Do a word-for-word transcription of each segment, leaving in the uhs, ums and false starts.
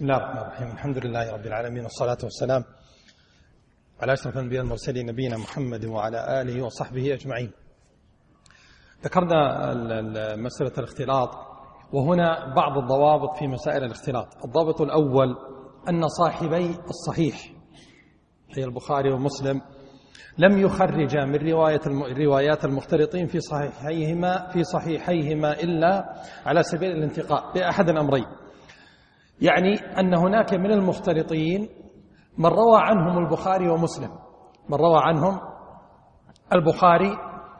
بسم الله الرحمن الرحيم. الحمد لله رب العالمين، والصلاة والسلام على أشرف الأنبياء المرسلين نبينا محمد وعلى آله وصحبه أجمعين. ذكرنا مسألة الاختلاط، وهنا بعض الضوابط في مسائل الاختلاط. الضابط الأول أن صاحبي الصحيح هي البخاري ومسلم لم يخرجا من رواية روايات المختلطين في صحيحيهما في صحيحيهما إلا على سبيل الانتقاء بأحد الأمرين، يعني أن هناك من المختلطين من روى عنهم البخاري ومسلم من روى عنهم البخاري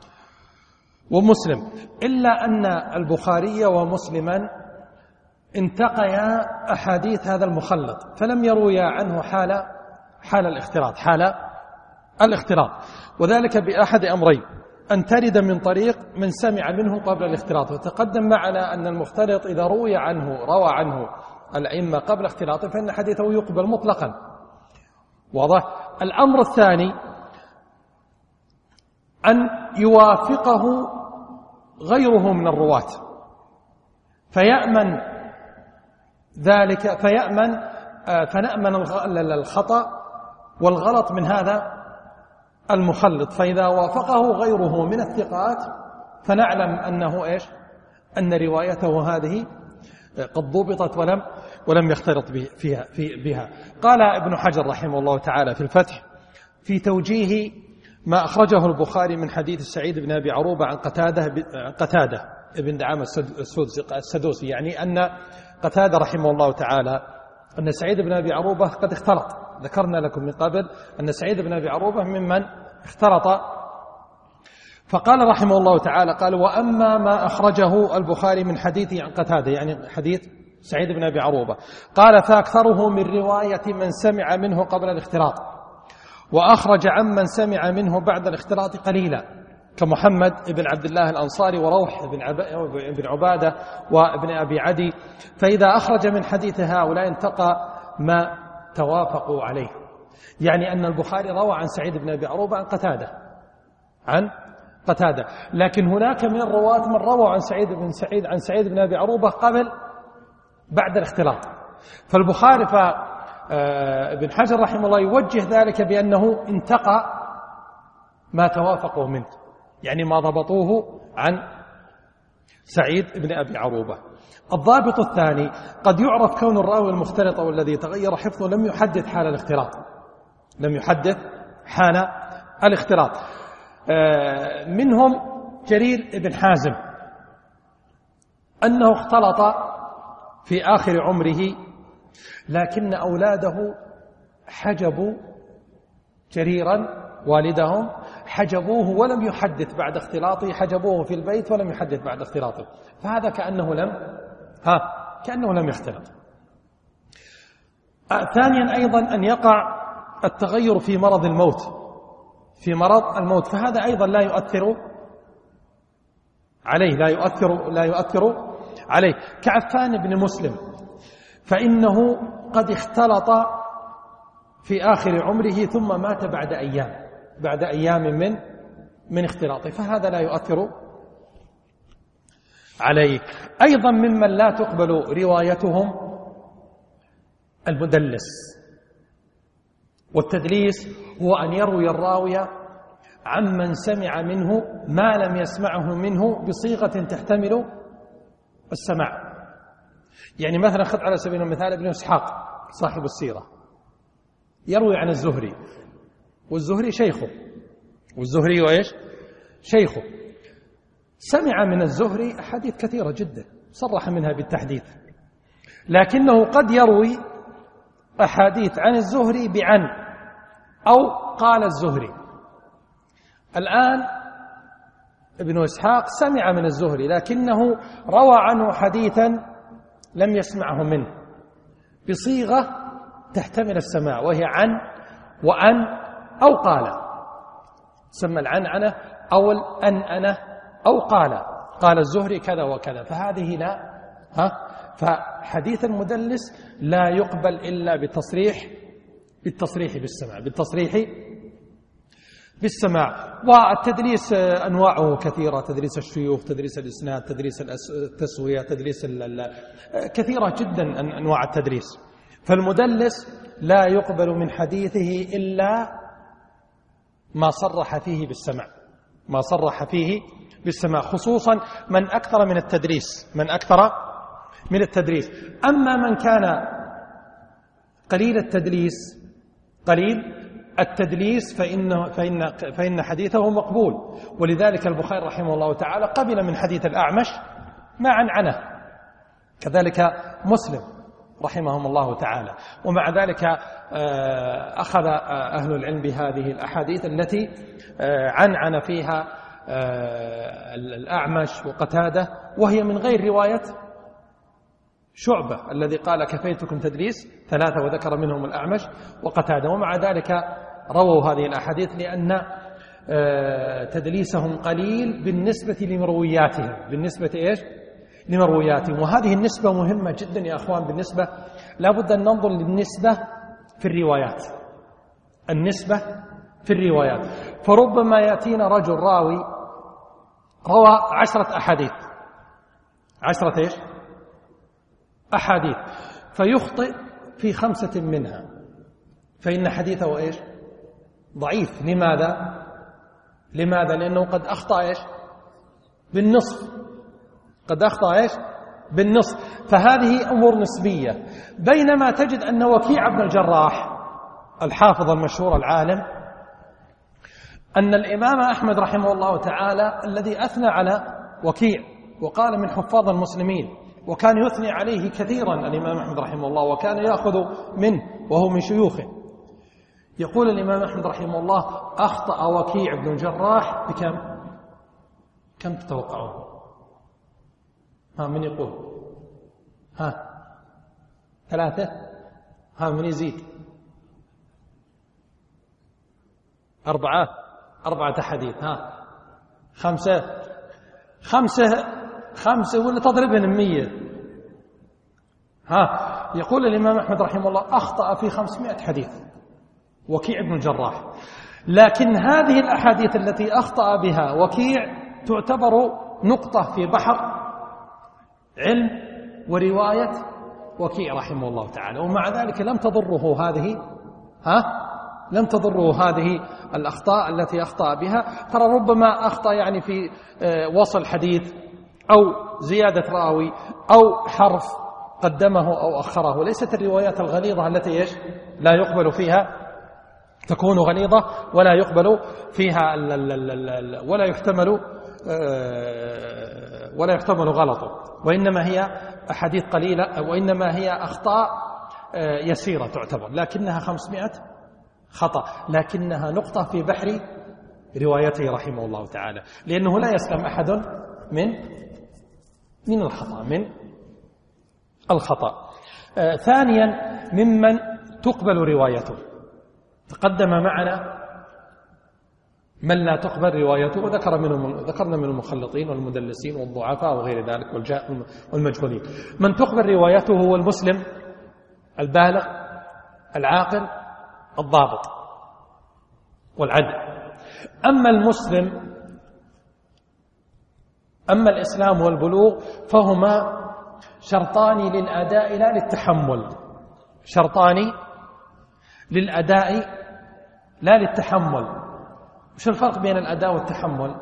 ومسلم إلا أن البخاري ومسلما انتقيا أحاديث هذا المخلط، فلم يرويا عنه حال حال الاختلاط حال الاختلاط وذلك بأحد أمرين: أن ترد من طريق من سمع منه قبل الاختلاط، وتقدم معنا أن المختلط إذا روي عنه روى عنه الأئمة قبل اختلاطه فإن حديثه يقبل مطلقا. واضح؟ الأمر الثاني أن يوافقه غيره من الرواة فيأمن ذلك فيأمن فنأمن الخطأ والغلط من هذا المخلط، فإذا وافقه غيره من الثقات فنعلم أنه إيش؟ أن روايته هذه قد ضبطت ولم ولم يختلط فيها في بها. قال ابن حجر رحمه الله تعالى في الفتح في توجيه ما أخرجه البخاري من حديث سعيد بن أبي عروبة عن قتادة قتادة ابن دعامة السدوسي، يعني أن قتادة رحمه الله تعالى أن سعيد بن أبي عروبة قد اختلط. ذكرنا لكم من قبل أن سعيد بن أبي عروبة ممن اختلط، فقال رحمه الله تعالى قال: وأما ما أخرجه البخاري من حديثه عن قتادة، يعني حديث سعيد بن أبي عروبة، قال: فأكثره من رواية من سمع منه قبل الاختلاط، وأخرج عمن سمع منه بعد الاختلاط قليلا، كمحمد بن عبد الله الأنصاري وروح بن عبادة وابن أبي عدي، فإذا أخرج من حديث هؤلاء انتقى ما توافقوا عليه، يعني أن البخاري روى عن سعيد بن أبي عروبة عن قتادة عن قتادة لكن هناك من الرواة من روى عن سعيد بن سعيد عن سعيد بن أبي عروبة قبل بعد الاختلاط، فالبخاري فابن حجر رحمه الله يوجه ذلك بأنه انتقى ما توافقوا منه، يعني ما ضبطوه عن سعيد بن أبي عروبة. الضابط الثاني: قد يعرف كون الراوي المختلط والذي تغير حفظه لم يحدث حال الاختلاط لم يحدث حال الاختلاط منهم جرير بن حازم أنه اختلط في آخر عمره، لكن أولاده حجبوا جريرا والدهم حجبوه ولم يحدث بعد اختلاطه، حجبوه في البيت ولم يحدث بعد اختلاطه، فهذا كأنه لم ها كأنه لم يختلط. ثانيا أيضا أن يقع التغير في مرض الموت في مرض الموت فهذا أيضا لا يؤثر عليه لا يؤثر لا يؤثر عليه كعفان بن مسلم، فإنه قد اختلط في آخر عمره ثم مات بعد أيام بعد أيام من من اختلاطه، فهذا لا يؤثر عليه. أيضا ممن لا تقبل روايتهم المدلس، والتدليس هو أن يروي الراوي عمن سمع منه ما لم يسمعه منه بصيغة تحتمل السماع، يعني مثلا خذ على سبيل المثال ابن إسحاق صاحب السيرة يروي عن الزهري، والزهري شيخه والزهري وإيش شيخه سمع من الزهري أحاديث كثيرة جدا صرح منها بالتحديث، لكنه قد يروي أحاديث عن الزهري بعن أو قال الزهري. الآن ابن إسحاق سمع من الزهري لكنه روى عنه حديثا لم يسمعه منه بصيغة تحتمل السماع، وهي عن وأن أو قال، سمى العنعنة أو الأنأنة أو قال قال الزهري كذا وكذا، فهذه لا ها فحديث المدلس لا يقبل إلا بالتصريح بالتصريح بالسماع بالتصريح بالسماع. والتدريس أنواعه كثيرة: تدريس الشيوخ، تدريس الإسناد، تدريس التسوية، تدريس كثيرة جدا أنواع التدريس. فالمدلس لا يقبل من حديثه إلا ما صرح فيه بالسمع، ما صرح فيه بالسماع، خصوصا من أكثر من التدريس، من أكثر من التدريس. أما من كان قليل التدليس قليل التدليس فإن, فإن, فإن حديثه مقبول. ولذلك البخاري رحمه الله تعالى قبل من حديث الأعمش ما عنعنه، كذلك مسلم رحمهم الله تعالى. ومع ذلك أخذ أهل العلم بهذه الأحاديث التي عنعن فيها الأعمش وقتادة، وهي من غير رواية شعبة الذي قال كفيتكم تدليس ثلاثة وذكر منهم الأعمش وقتادة. ومع ذلك رووا هذه الأحاديث لأن تدليسهم قليل بالنسبة لمروياتهم، بالنسبة إيش؟ لمروياتهم. وهذه النسبة مهمة جدا يا أخوان، بالنسبة لا بد أن ننظر للنسبة في الروايات، النسبة في الروايات. فربما يأتينا رجل راوي روى عشرة أحاديث، عشرة إيش؟ أحاديث، فيخطئ في خمسة منها، فإن حديثه إيش؟ ضعيف. لماذا؟ لماذا؟ لأنه قد أخطأ إيش؟ بالنصف، قد أخطأ إيش؟ بالنصف. فهذه أمور نسبية. بينما تجد أن وكيع بن الجراح الحافظ المشهور العالم، أن الإمام أحمد رحمه الله تعالى الذي أثنى على وكيع وقال من حفاظ المسلمين، وكان يثني عليه كثيرا الإمام أحمد رحمه الله، وكان يأخذ منه وهو من شيوخه، يقول الإمام أحمد رحمه الله أخطأ وكيع بن الجراح بكم؟ كم تتوقعون؟ ها من يقول؟ ها ثلاثة؟ ها من يزيد؟ أربعة؟ أربعة حديث. ها خمسة؟ خمسة خمسة ولا تضربهم مية؟ ها يقول الإمام أحمد رحمه الله أخطأ في خمسمائة حديث وكيع بن الجراح. لكن هذه الأحاديث التي أخطأ بها وكيع تعتبر نقطة في بحر علم ورواية وكيع رحمه الله تعالى، ومع ذلك لم تضره هذه ها لم تضره هذه الأخطاء التي أخطأ بها. ترى ربما أخطأ يعني في وصل حديث أو زيادة راوي أو حرف قدمه أو أخره. ليست الروايات الغليظة التي إيش لا يقبل فيها، تكون غليظة ولا يقبل فيها ولا يحتمل ولا يحتمل غلطه، وإنما هي أحاديث قليلة، وإنما هي أخطاء يسيرة تعتبر، لكنها خمسمائة خطأ، لكنها نقطة في بحر روايته رحمه الله تعالى، لأنه لا يسلم أحد من من الخطأ من الخطأ. آه ثانيا ممن تقبل روايته، تقدم معنا من لا تقبل روايته، وذكر منهم ذكرنا من المخلطين والمدلسين والضعفاء وغير ذلك والمجهولين. من تقبل روايته هو المسلم البالغ العاقل الضابط والعدل. أما المسلم أما الإسلام والبلوغ فهما شرطان للأداء لا للتحمل، شرطان للأداء لا للتحمل. وش الفرق بين الأداء والتحمل؟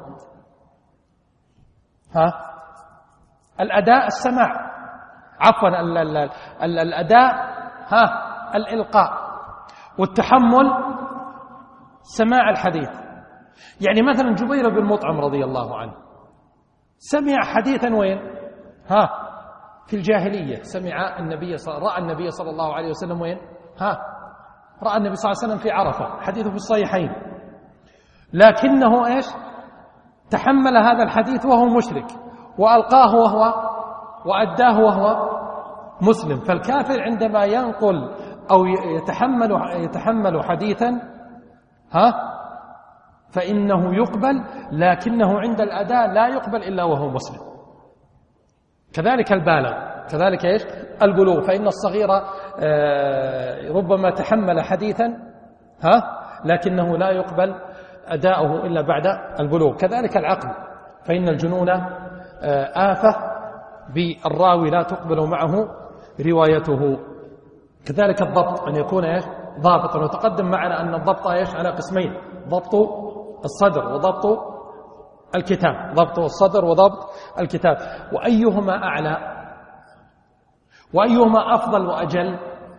ها الأداء السماع، عفوا ال ال ال الأداء ها الإلقاء، والتحمل سماع الحديث. يعني مثلا جبير بن مطعم رضي الله عنه سمع حديثا وين؟ ها في الجاهلية، سمع النبي صلى رأى النبي صلى الله عليه وسلم وين؟ ها رأى النبي صلى الله عليه وسلم في عرفة، حديثه في الصحيحين، لكنه إيش تحمل هذا الحديث وهو مشرك، وألقاه وهو وأداه وهو مسلم. فالكافر عندما ينقل أو يتحمل يتحمل حديثا ها فإنه يقبل، لكنه عند الأداء لا يقبل إلا وهو مسلم. كذلك البالغ، كذلك إيش البلوغ، فإن الصغير ربما تحمل حديثا ها لكنه لا يقبل أداؤه إلا بعد البلوغ. كذلك العقل، فإن الجنون آفة بالراوي لا تقبل معه روايته كذلك الضبط أن يكون إيش ضابطا، وتقدم معنا أن الضبط إيش على قسمين: ضبط الصدر وضبط الكتاب، ضبط الصدر وضبط الكتاب. وأيهما أعلى وأيهما أفضل وأجل؟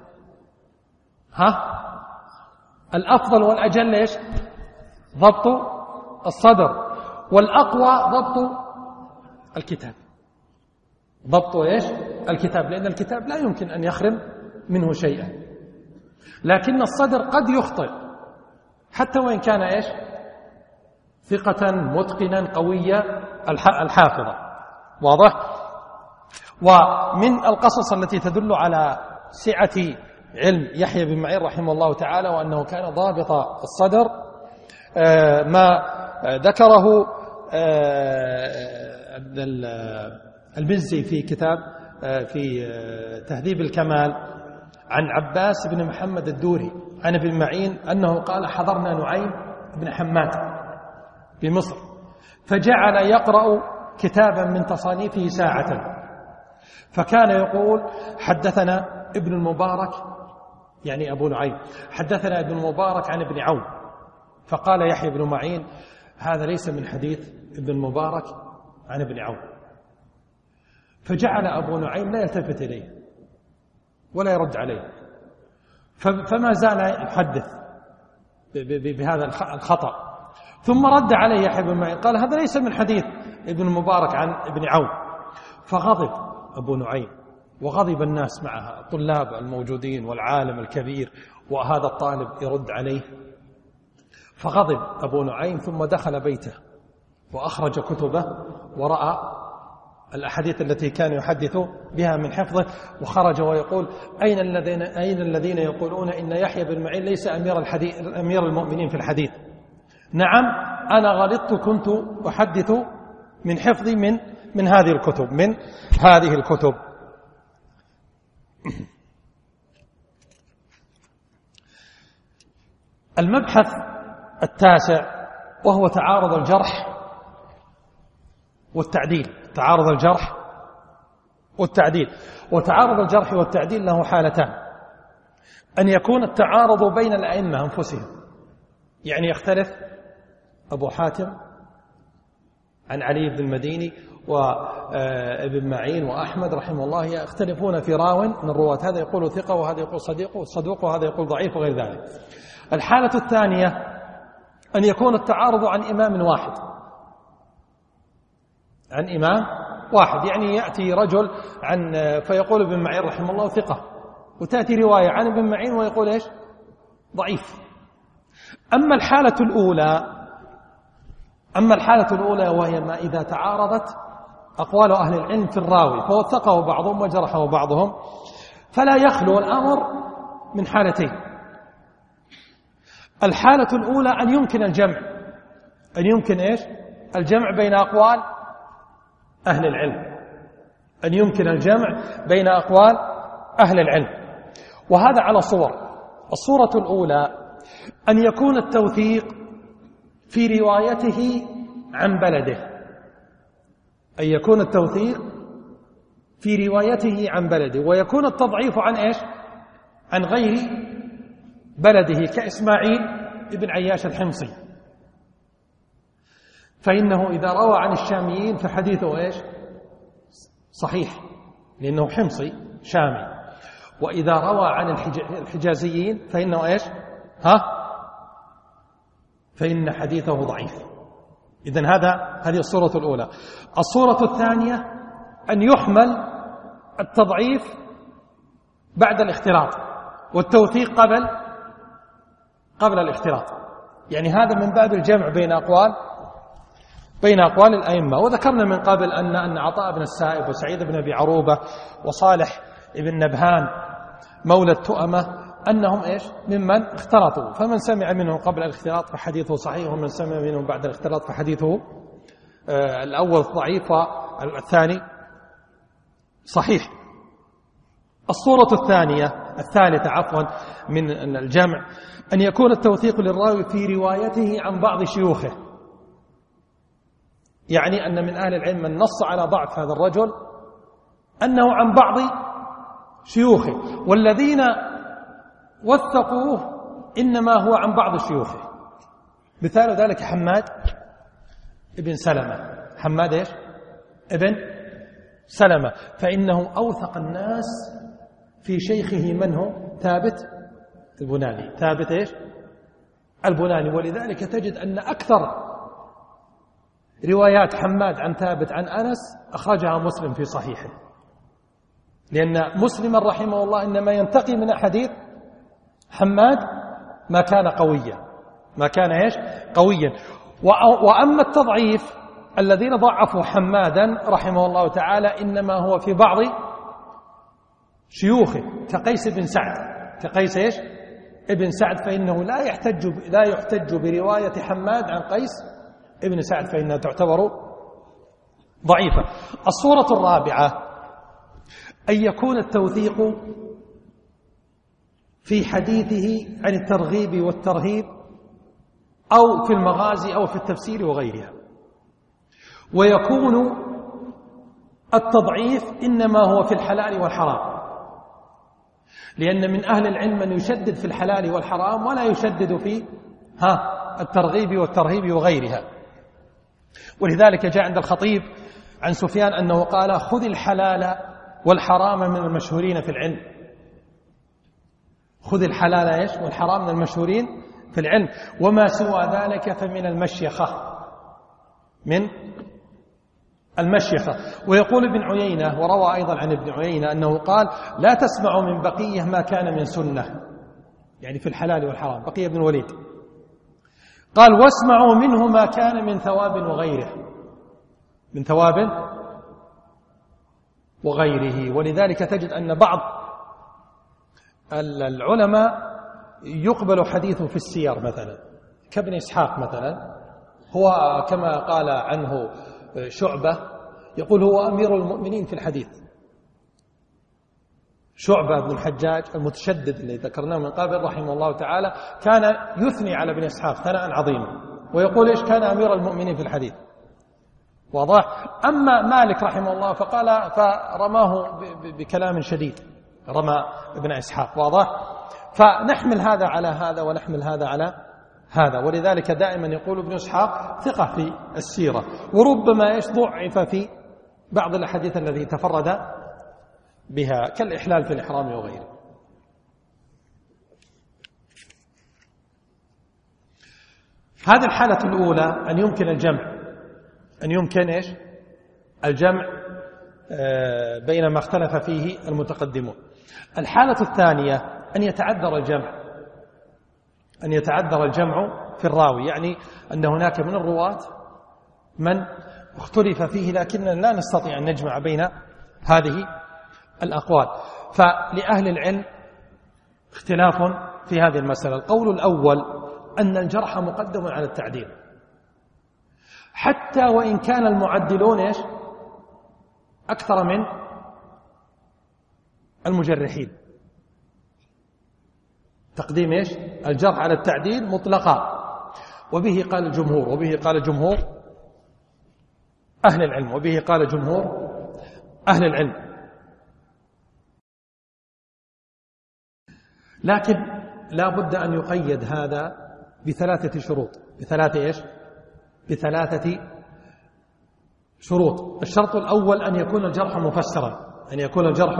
ها الأفضل والأجل إيش؟ ضبط الصدر، والأقوى ضبط الكتاب. ضبط إيش؟ الكتاب، لأن الكتاب لا يمكن أن يخرم منه شيئا، لكن الصدر قد يخطئ حتى وإن كان إيش؟ ثقة متقنا قوية الحافظة. واضح؟ ومن القصص التي تدل على سعة علم يحيى بن معين رحمه الله تعالى وأنه كان ضابط الصدر ما ذكره المزي في كتاب في تهذيب الكمال عن عباس بن محمد الدوري عن ابن معين أنه قال: حضرنا نعيم بن حماد بمصر، فجعل يقرأ كتابا من تصانيفه ساعة، فكان يقول: حدثنا ابن المبارك، يعني أبو نعيم، حدثنا ابن المبارك عن ابن عون. فقال يحيى بن معين: هذا ليس من حديث ابن المبارك عن ابن عون. فجعل أبو نعيم لا يلتفت إليه ولا يرد عليه، فما زال يحدث بهذا الخطأ. ثم رد عليه يحيى بن معين قال: هذا ليس من حديث ابن المبارك عن ابن عون. فغضب أبو نعيم وغضب الناس معها، الطلاب الموجودين والعالم الكبير، وهذا الطالب يرد عليه. فغضب أبو نعيم ثم دخل بيته وأخرج كتبه ورأى الأحاديث التي كان يحدث بها من حفظه، وخرج ويقول: أين الذين أين الذين يقولون إن يحيى بن معين ليس أمير الحديث أمير المؤمنين في الحديث؟ نعم أنا غلطت، كنت أحدث من حفظي من من هذه الكتب من هذه الكتب. المبحث التاسع وهو تعارض الجرح والتعديل. تعارض الجرح والتعديل. وتعارض الجرح والتعديل له حالتان: أن يكون التعارض بين الأئمة أنفسهم، يعني يختلف أبو حاتم عن علي بن المديني وابن معين وأحمد رحمه الله يختلفون في راو من الرواة، هذا يقول ثقة وهذا يقول صديق صدوق وهذا يقول ضعيف وغير ذلك. الحالة الثانية أن يكون التعارض عن إمام واحد عن إمام واحد يعني يأتي رجل عن فيقول ابن معين رحمه الله ثقة، وتأتي رواية عن ابن معين ويقول إيش؟ ضعيف. أما الحالة الأولى أما الحالة الأولى وهي ما إذا تعارضت أقوال أهل العلم في الراوي فوثقه بعضهم وجرحه بعضهم، فلا يخلو الأمر من حالتين: الحالة الأولى أن يمكن الجمع أن يمكن إيش؟ الجمع بين أقوال أهل العلم أن يمكن الجمع بين أقوال أهل العلم، وهذا على صور. الصورة الأولى أن يكون التوثيق في روايته عن بلده، أن يكون التوثيق في روايته عن بلده، ويكون التضعيف عن إيش؟ عن غير بلده، كإسماعيل ابن عياش الحمصي، فإنه إذا روى عن الشاميين فحديثه إيش؟ صحيح لأنه حمصي شامي، وإذا روى عن الحجازيين فإنه إيش؟ ها؟ فإن حديثه ضعيف. إذن هذا هذه الصورة الأولى. الصورة الثانية أن يحمل التضعيف بعد الاختلاط والتوثيق قبل قبل الاختلاط، يعني هذا من باب الجمع بين أقوال بين أقوال الأئمة. وذكرنا من قبل أن أن عطاء بن السائب وسعيد بن أبي عروبة وصالح بن نبهان مولى التؤمة أنهم إيش؟ ممن اختلطوا، فمن سمع منهم قبل الاختلاط فحديثه صحيح، ومن سمع منهم بعد الاختلاط فحديثه آه الأول ضعيف والثاني صحيح. الصورة الثانية الثالثة عفوا من الجمع أن يكون التوثيق للراوي في روايته عن بعض شيوخه، يعني أن من أهل العلم من نص على ضعف هذا الرجل أنه عن بعض شيوخه، والذين وثقوه إنما هو عن بعض شيوخه. مثال ذلك حماد ابن سلمة. حماد إيش؟ ابن سلمة، فإنه أوثق الناس في شيخه من هو؟ ثابت البناني. ثابت إيش؟ البناني. ولذلك تجد أن أكثر روايات حماد عن ثابت عن أنس أخرجها مسلم في صحيحه، لأن مسلم رحمه الله إنما ينتقي من أحاديث حماد ما كان قويا، ما كان إيش؟ قويا. وأما التضعيف الذين ضعفوا حمادا رحمه الله تعالى إنما هو في بعض شيوخه كقيس بن سعد. كقيس إيش؟ ابن سعد، فإنه لا يحتج لا يحتج برواية حماد عن قيس ابن سعد، فإنها تعتبر ضعيفة. الصورة الرابعة أن يكون التوثيق في حديثه عن الترغيب والترهيب أو في المغازي أو في التفسير وغيرها، ويكون التضعيف إنما هو في الحلال والحرام، لأن من أهل العلم من يشدد في الحلال والحرام ولا يشدد في ها الترغيب والترهيب وغيرها. ولذلك جاء عند الخطيب عن سفيان أنه قال: خذ الحلال والحرام من المشهورين في العلم. خذ الحلال إيش؟ والحرام من المشهورين في العلم، وما سوى ذلك فمن المشيخة، من المشيخة. ويقول ابن عيينة، وروى أيضا عن ابن عيينة أنه قال: لا تسمعوا من بقية ما كان من سنة، يعني في الحلال والحرام. بقية بن الوليد قال: واسمعوا منه ما كان من ثواب وغيره، من ثواب وغيره. ولذلك تجد أن بعض العلماء يقبل حديثه في السير مثلا، كابن إسحاق مثلا، هو كما قال عنه شعبة يقول هو أمير المؤمنين في الحديث. شعبة بن الحجاج المتشدد الذي ذكرناه من قبل رحمه الله تعالى كان يثني على ابن إسحاق ثناء عظيما، ويقول إيش؟ كان أمير المؤمنين في الحديث. واضح؟ أما مالك رحمه الله فقال فرماه بكلام شديد، رمى ابن إسحاق. واضح؟ فنحمل هذا على هذا ونحمل هذا على هذا. ولذلك دائما يقول ابن إسحاق ثقة في السيرة، وربما إيش؟ ضعف في بعض الأحاديث التي تفرد بها كالإحلال في الإحرام وغيره. هذه الحالة الأولى أن يمكن الجمع، أن يمكن إيش؟ الجمع بين ما اختلف فيه المتقدمون. الحالة الثانية أن يتعذر الجمع، أن يتعذر الجمع في الراوي، يعني أن هناك من الرواة من اختلف فيه لكننا لا نستطيع أن نجمع بين هذه الأقوال. فلأهل العلم اختلاف في هذه المسألة. القول الأول أن الجرح مقدم على التعديل، حتى وإن كان المعدلون إيش؟ أكثر من المجرحين. تقديم إيش؟ الجرح على التعديل مطلقا، وبه قال الجمهور، وبه قال جمهور أهل العلم، وبه قال جمهور أهل العلم. لكن لا بد أن يقيد هذا بثلاثة شروط. بثلاثة إيش؟ بثلاثة شروط. الشرط الأول أن يكون الجرح مفسرا، أن يكون الجرح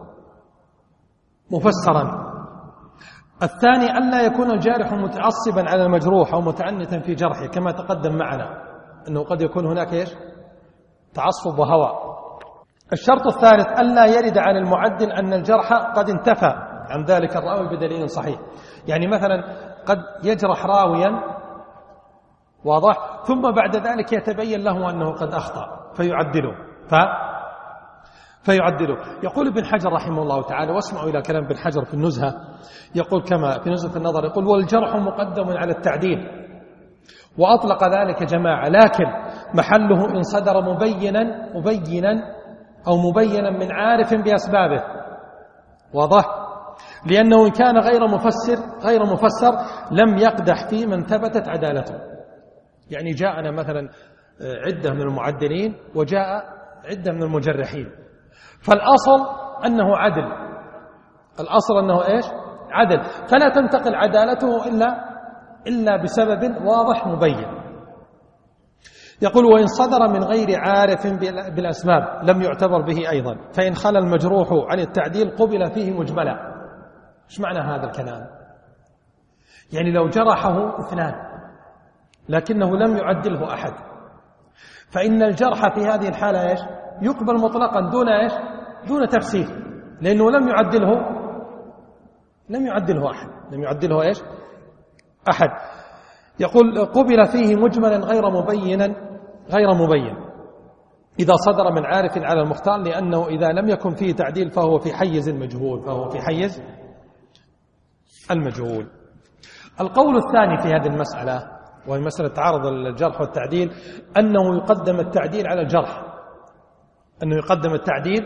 مفسرا. الثاني أن لا يكون الجارح متعصبا على المجروح أو متعنتا في جرحه، كما تقدم معنا أنه قد يكون هناك إيش؟ تعصب وهوى. الشرط الثالث أن لا يرد عن المعدل أن الجرح قد انتفى عن ذلك الراوي بدليل صحيح. يعني مثلا قد يجرح راويا، واضح، ثم بعد ذلك يتبين له أنه قد أخطأ فيعدله ف... فيعدله. يقول ابن حجر رحمه الله تعالى، واسمعوا إلى كلام ابن حجر في النزهة، يقول كما في نزهة النظر، يقول: والجرح مقدم على التعديل، وأطلق ذلك جماعة، لكن محله إن صدر مبينا مبينا أو مبينا من عارف بأسبابه. واضح؟ لأنه إن كان غير مفسر غير مفسر لم يقدح في من ثبتت عدالته. يعني جاءنا مثلا عدة من المعدلين وجاء عدة من المجرحين، فالأصل أنه عدل، الأصل أنه إيش؟ عدل، فلا تنتقل عدالته إلا إلا بسبب واضح مبين. يقول: وإن صدر من غير عارف بالأسباب لم يعتبر به أيضا، فإن خلا المجروح عن التعديل قبل فيه مجملا. إيش معنى هذا الكلام؟ يعني لو جرحه اثنان لكنه لم يعدله أحد، فإن الجرح في هذه الحالة إيش؟ يقبل مطلقا دون إيش؟ دون تفسير، لأنه لم يعدله لم يعدله أحد لم يعدله إيش؟ أحد. يقول: قبل فيه مجملا غير مبين غير مبين إذا صدر من عارف على المختار، لأنه إذا لم يكن فيه تعديل فهو في حيز المجهول فهو في حيز المجهول. القول الثاني في هذه المسألة، وهي مسألة تعارض الجرح والتعديل، أنه يقدم التعديل على الجرح أنه يقدم التعديل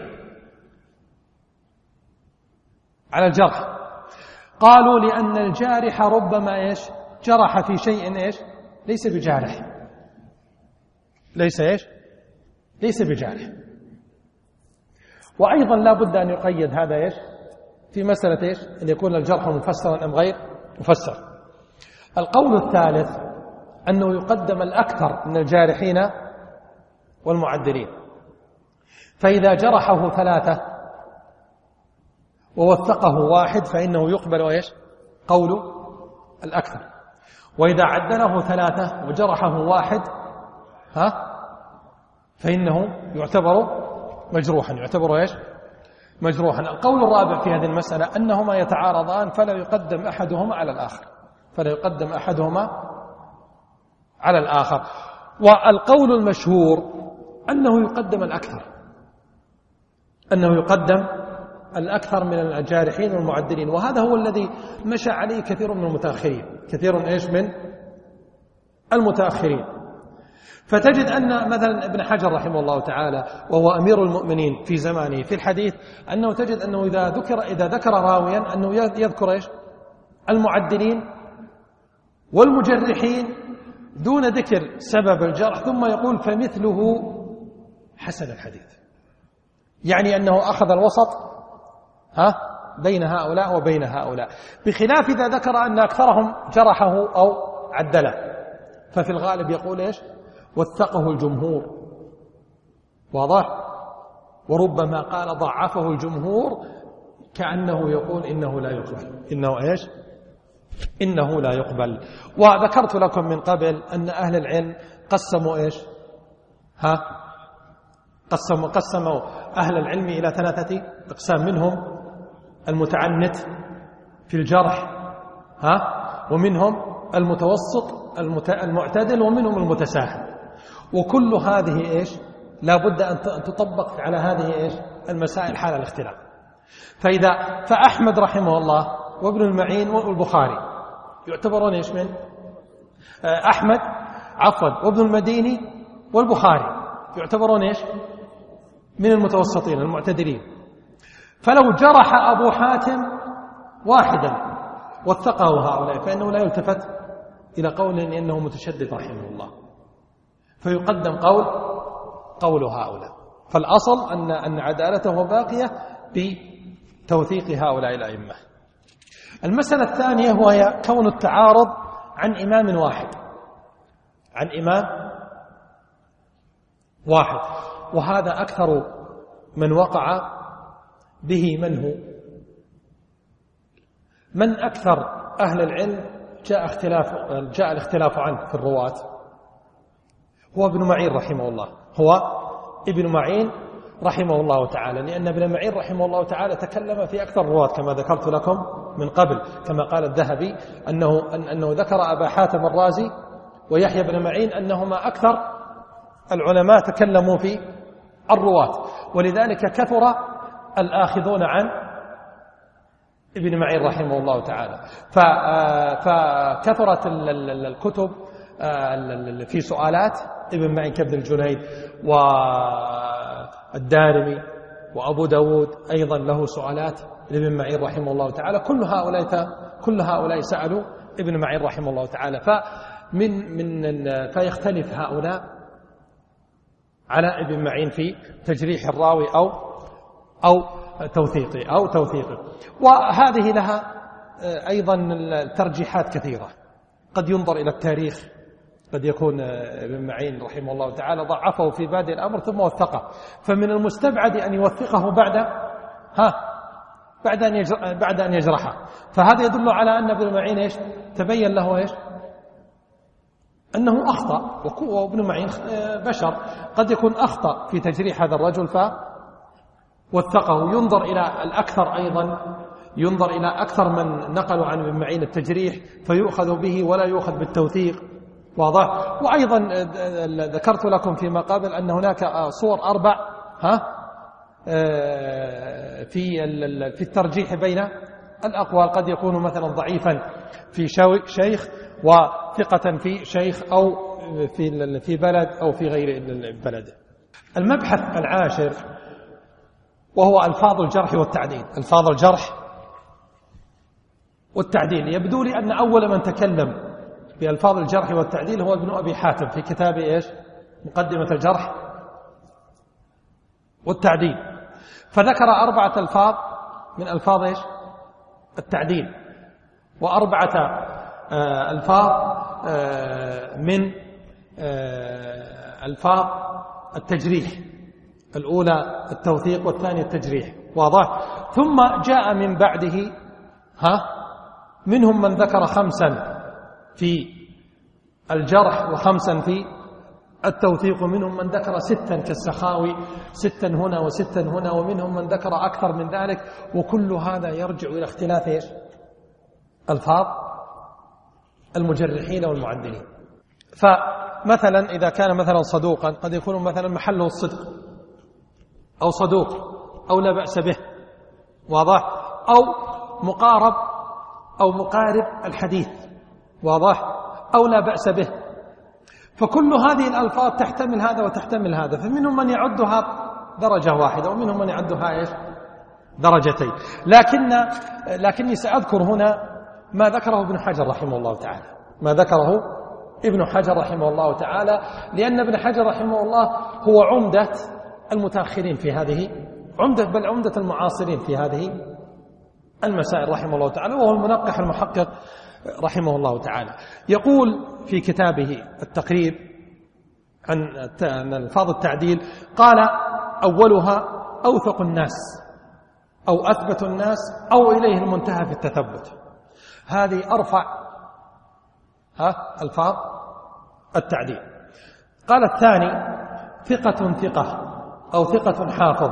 على الجرح. قالوا: لأن الجارح ربما إيش؟ جرح في شيء إيش؟ ليس بجارح ليس إيش؟ ليس بجارح. وأيضا لا بد أن يقيد هذا إيش؟ في مسألة إيش؟ أن يكون الجرح مفسرا أم غير مفسر. القول الثالث أنه يقدم الأكثر من الجارحين والمعدلين، فإذا جرحه ثلاثة ووثقه واحد فإنه يقبل إيش؟ قول الأكثر، وإذا عدله ثلاثة وجرحه واحد ها فإنه يعتبر مجروحا يعتبر إيش؟ مجروحا. القول الرابع في هذه المسألة أنهما يتعارضان فلا يقدم أحدهما على الآخر فلا يقدم أحدهما على الآخر. والقول المشهور أنه يقدم الأكثر أنه يقدم الأكثر من الجارحين والمعدلين، وهذا هو الذي مشى عليه كثير من المتأخرين كثير إيش من المتأخرين. فتجد أن مثلا ابن حجر رحمه الله تعالى وهو أمير المؤمنين في زمانه في الحديث، أنه تجد أنه إذا ذكر إذا ذكر راويا أنه يذكر إيش؟ المعدلين والمجرحين دون ذكر سبب الجرح، ثم يقول: فمثله حسن الحديث، يعني أنه أخذ الوسط ها بين هؤلاء وبين هؤلاء، بخلاف إذا ذكر أن أكثرهم جرحه أو عدله، ففي الغالب يقول إيش؟ وثقه الجمهور. واضح؟ وربما قال ضعفه الجمهور، كأنه يقول إنه لا يقبل إنه إيش؟ إنه لا يقبل. وذكرت لكم من قبل أن أهل العلم قسموا إيش؟ ها قسموا قسموا أهل العلم إلى ثلاثة أقسام، منهم المتعنت في الجرح ها ومنهم المتوسط المعتدل ومنهم المتساهل. وكل هذه إيش؟ لا بد أن تطبق على هذه إيش؟ المسائل حال الاختلاف. فإذا فأحمد رحمه الله وابن المعين والبخاري يعتبرون إيش من أحمد عفوا وابن المديني والبخاري يعتبرون إيش؟ من المتوسطين المعتدلين. فلو جرح أبو حاتم واحدا وثقه هؤلاء فإنه لا يلتفت إلى قول إنه متشدد رحمه الله، فيقدم قول قول هؤلاء. فالأصل أن أن عدالته باقية بتوثيق هؤلاء الأئمة. المسألة الثانية هو كون التعارض عن إمام واحد عن إمام واحد وهذا أكثر من وقع به من هو من أكثر أهل العلم جاء اختلاف جاء الاختلاف عنه في الرواة هو ابن معين رحمه الله هو ابن معين رحمه الله تعالى، لأن ابن معين رحمه الله تعالى تكلم في أكثر الرواة كما ذكرت لكم من قبل، كما قال الذهبي أنه أنه ذكر أبا حاتم الرازي ويحيى بن معين أنهما أكثر العلماء تكلموا في الرواة، ولذلك كثر الآخذون عن ابن معين رحمه الله تعالى. فكثرت الكتب في سؤالات ابن معين كابن الجنيد والدارمي وأبو داود أيضا له سؤالات لابن معين رحمه الله تعالى. كل هؤلاء كل هؤلاء سألوا ابن معين رحمه الله تعالى، فمن من فيختلف هؤلاء على ابن معين في تجريح الراوي أو أو توثيقه أو توثيقه وهذه لها أيضا الترجيحات كثيرة، قد ينظر إلى التاريخ، قد يكون ابن معين رحمه الله تعالى ضعفه في بادئ الأمر ثم وثقه، فمن المستبعد أن يوثقه بعد ها بعد أن بعد أن يجرحه، فهذا يدل على أن ابن معين إيش تبين له إيش أنه أخطأ، وابن معين بشر قد يكون أخطأ في تجريح هذا الرجل فوثقه. ينظر إلى الأكثر أيضا، ينظر إلى أكثر من نقلوا عن ابن معين التجريح فيؤخذ به ولا يؤخذ بالتوثيق، واضح. وأيضا ذكرت لكم فيما قبل أن هناك صور أربع ها في في الترجيح بين الأقوال، قد يكون مثلا ضعيفا في شيخ وثقة في شيخ أو في في بلد أو في غير البلد. المبحث العاشر وهو ألفاظ الجرح والتعديل. ألفاظ الجرح والتعديل، يبدو لي أن أول من تكلم بألفاظ الجرح والتعديل هو ابن أبي حاتم في كتابه إيش مقدمة الجرح والتعديل، فذكر أربعة ألفاظ من ألفاظ إيش التعديل، وأربعة ألفاظ من ألفاظ التجريح، الأولى التوثيق والثانية التجريح، واضح. ثم جاء من بعده ها منهم من ذكر خمسا في الجرح وخمسا في التوثيق، ومنهم من ذكر ستا كالسخاوي، ستا هنا وستا هنا، ومنهم من ذكر أكثر من ذلك، وكل هذا يرجع إلى اختلاف إيش ألفاظ المجرحين والمعدلين. فمثلا إذا كان مثلا صدوقا قد يكون مثلا محله الصدق أو صدوق أو لا بأس به، واضح، أو مقارب أو مقارب الحديث، واضح، أو لا بأس به. فكل هذه الألفاظ تحتمل هذا وتحتمل هذا، فمنهم من يعدها درجة واحدة ومنهم من يعدها إيش درجتين. لكن لكني سأذكر هنا ما ذكره ابن حجر رحمه الله تعالى، ما ذكره ابن حجر رحمه الله تعالى، لأن ابن حجر رحمه الله هو عمدة المتأخرين في هذه، عمدة بل عمدة المعاصرين في هذه المسائل رحمه الله تعالى، وهو المنقح المحقق رحمه الله تعالى. يقول في كتابه التقريب عن ألفاظ التعديل، قال: أولها أوثق الناس أو أثبت الناس أو إليه المنتهى في التثبت. هذه أرفع ها ألفاظ التعديل. قال الثاني: ثقة ثقة أو ثقة حافظ.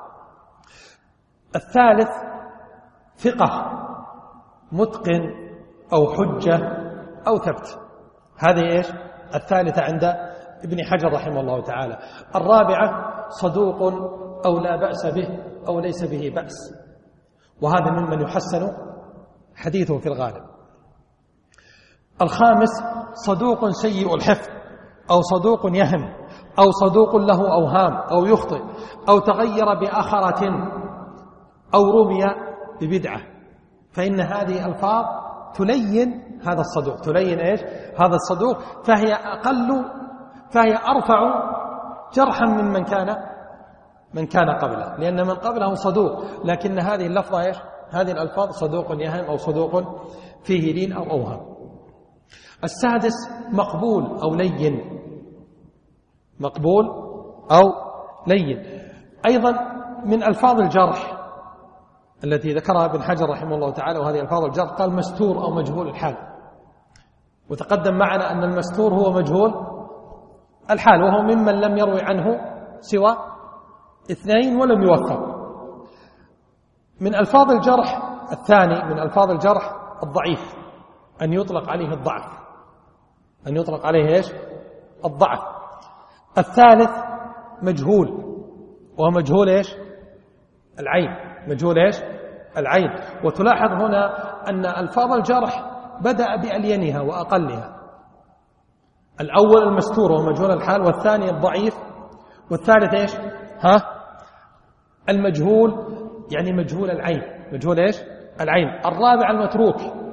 الثالث: ثقة متقن أو حجة أو ثبت. هذه إيش الثالثة عند ابن حجر رحمه الله تعالى. الرابعة: صدوق أو لا بأس به أو ليس به بأس، وهذا ممن يحسن حديثه في الغالب. الخامس: صدوق سيء الحفظ أو صدوق يهم أو صدوق له أوهام أو يخطئ أو تغير بآخرة أو رمي ببدعة، فإن هذه الألفاظ تلين هذا الصدوق، تلين إيش هذا الصدوق، فهي أقل فهي أرفع جرحا من من كان من كان قبله، لأن من قبله صدوق، لكن هذه اللفظة إيش هذه الألفاظ صدوق يهم أو صدوق فيه لين أو أوهام. السادس: مقبول أو لين، مقبول أو لين. أيضا من ألفاظ الجرح التي ذكرها ابن حجر رحمه الله تعالى، وهذه ألفاظ الجرح، قال: مستور أو مجهول الحال. وتقدم معنا أن المستور هو مجهول الحال، وهو ممن لم يروي عنه سوى اثنين ولم يوثق. من ألفاظ الجرح الثاني من ألفاظ الجرح الضعيف، أن يطلق عليه الضعف، أن يطلق عليه إيش الضعف. الثالث: مجهول، وهو مجهول إيش العين، مجهول إيش العين. وتلاحظ هنا أن ألفاظ الجرح بدأ بألينها وأقلها. الأول المستور وهو مجهول الحال، والثاني الضعيف، والثالث إيش ها المجهول يعني مجهول العين، مجهول إيش العين. الرابع: المتروك،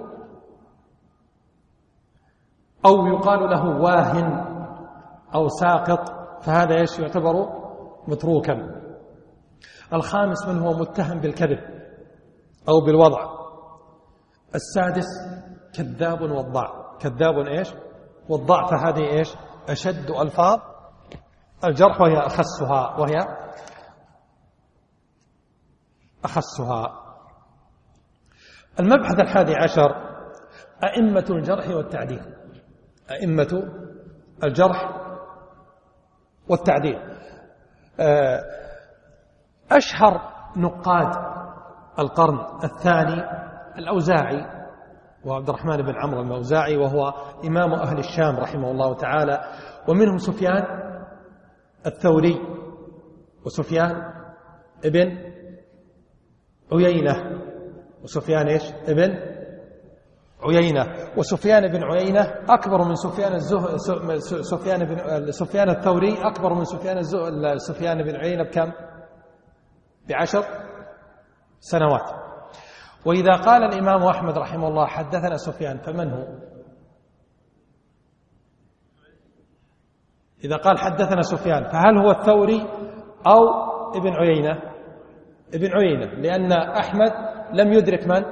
أو يقال له واهن أو ساقط، فهذا إيش يعتبر متروكا. الخامس: من هو متهم بالكذب أو بالوضع. السادس كذاب وضاع. كذاب إيش؟ وضاع، فهذه إيش؟ أشد ألفاظ الجرح وهي أخسها وهي أخسها. المبحث الحادي عشر أئمة الجرح والتعديل. أئمة الجرح والتعديل، أشهر نقاد القرن الثاني الأوزاعي، وعبد الرحمن بن عمرو الأوزاعي، وهو إمام أهل الشام رحمه الله تعالى، ومنهم سفيان الثوري وسفيان ابن عيينة وسفيان إيش ابن عيينة وسفيان بن عيينة أكبر من سفيان الزه... سفيان بن سفيان الثوري أكبر من سفيان الزه... سفيان بن عيينة بكم؟ بعشر سنوات. وإذا قال الإمام أحمد رحمه الله حدثنا سفيان فمن هو؟ إذا قال حدثنا سفيان فهل هو الثوري أو ابن عيينة؟ ابن عيينة، لأن أحمد لم يدرك من؟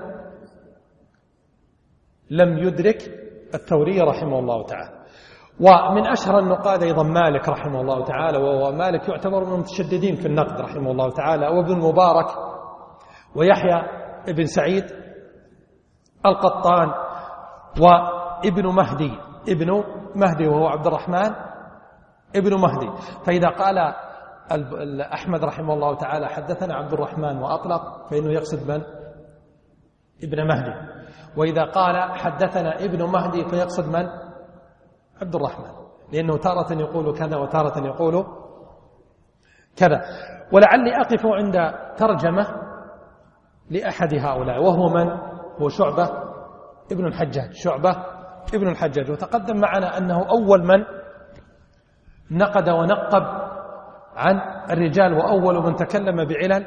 لم يدرك الثوري رحمه الله تعالى. ومن أشهر النقاد أيضا مالك رحمه الله تعالى، وهو مالك يعتبر من المتشددين في النقد رحمه الله تعالى، وابن المبارك ويحيى ابن سعيد القطان وابن مهدي ابن مهدي وهو عبد الرحمن ابن مهدي. فإذا قال أحمد رحمه الله تعالى حدثنا عبد الرحمن وأطلق فإنه يقصد من؟ ابن مهدي. وإذا قال حدثنا ابن مهدي فيقصد من؟ عبد الرحمن، لأنه تارة يقول كذا وتارة يقول كذا. ولعلي أقف عند ترجمة لأحد هؤلاء، وهو من؟ هو شعبة ابن الحجاج. شعبة ابن الحجاج، وتقدم معنا أنه أول من نقد ونقب عن الرجال، وأول من تكلم بعلل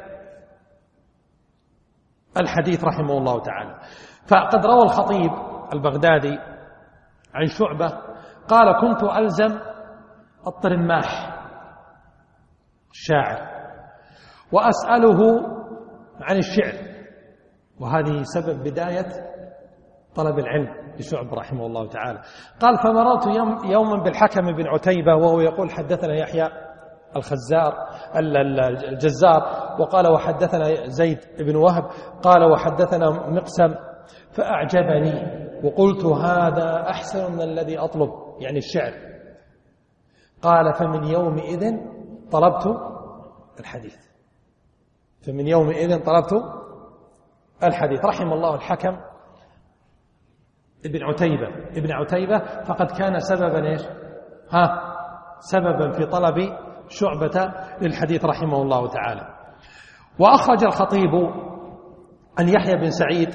الحديث رحمه الله تعالى. فقد روى الخطيب البغدادي عن شعبة قال كنت ألزم الطرماح الشاعر وأسأله عن الشعر، وهذه سبب بداية طلب العلم لشعب رحمه الله تعالى. قال فمررت يوم يوما بالحكم بن عتيبة وهو يقول حدثنا يحيى الخزار الجزار، وقال وحدثنا زيد بن وهب، قال وحدثنا مقسم، فأعجبني وقلت هذا أحسن من الذي أطلب، يعني الشعر. قال فمن يومئذ طلبت الحديث فمن يومئذ طلبت الحديث رحم الله الحكم ابن عتيبة ابن عتيبة فقد كان سببا إيش؟ ها سببا في طلب شعبة للحديث رحمه الله تعالى. وأخرج الخطيب عن يحيى بن سعيد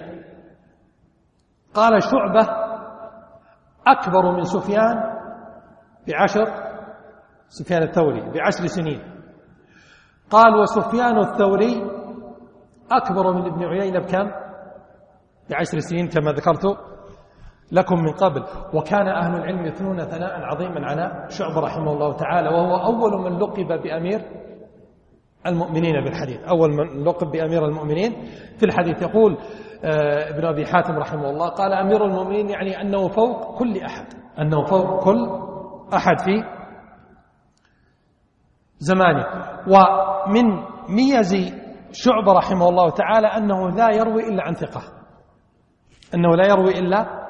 قال شعبة أكبر من سفيان بعشر سفيان الثوري بعشر سنين. قال وسفيان الثوري أكبر من ابن عيينة بكم؟ بعشر سنين كما ذكرت لكم من قبل. وكان أهل العلم يثنون ثناء عظيما على شعبة رحمه الله تعالى، وهو أول من لقب بأمير المؤمنين بالحديث، أول من لقب بأمير المؤمنين في الحديث. يقول ابن أبي حاتم رحمه الله قال أمير المؤمنين يعني أنه فوق كل أحد أنه فوق كل أحد في زمانه. ومن ميز شعبة رحمه الله تعالى أنه لا يروي إلا عن ثقة أنه لا يروي إلا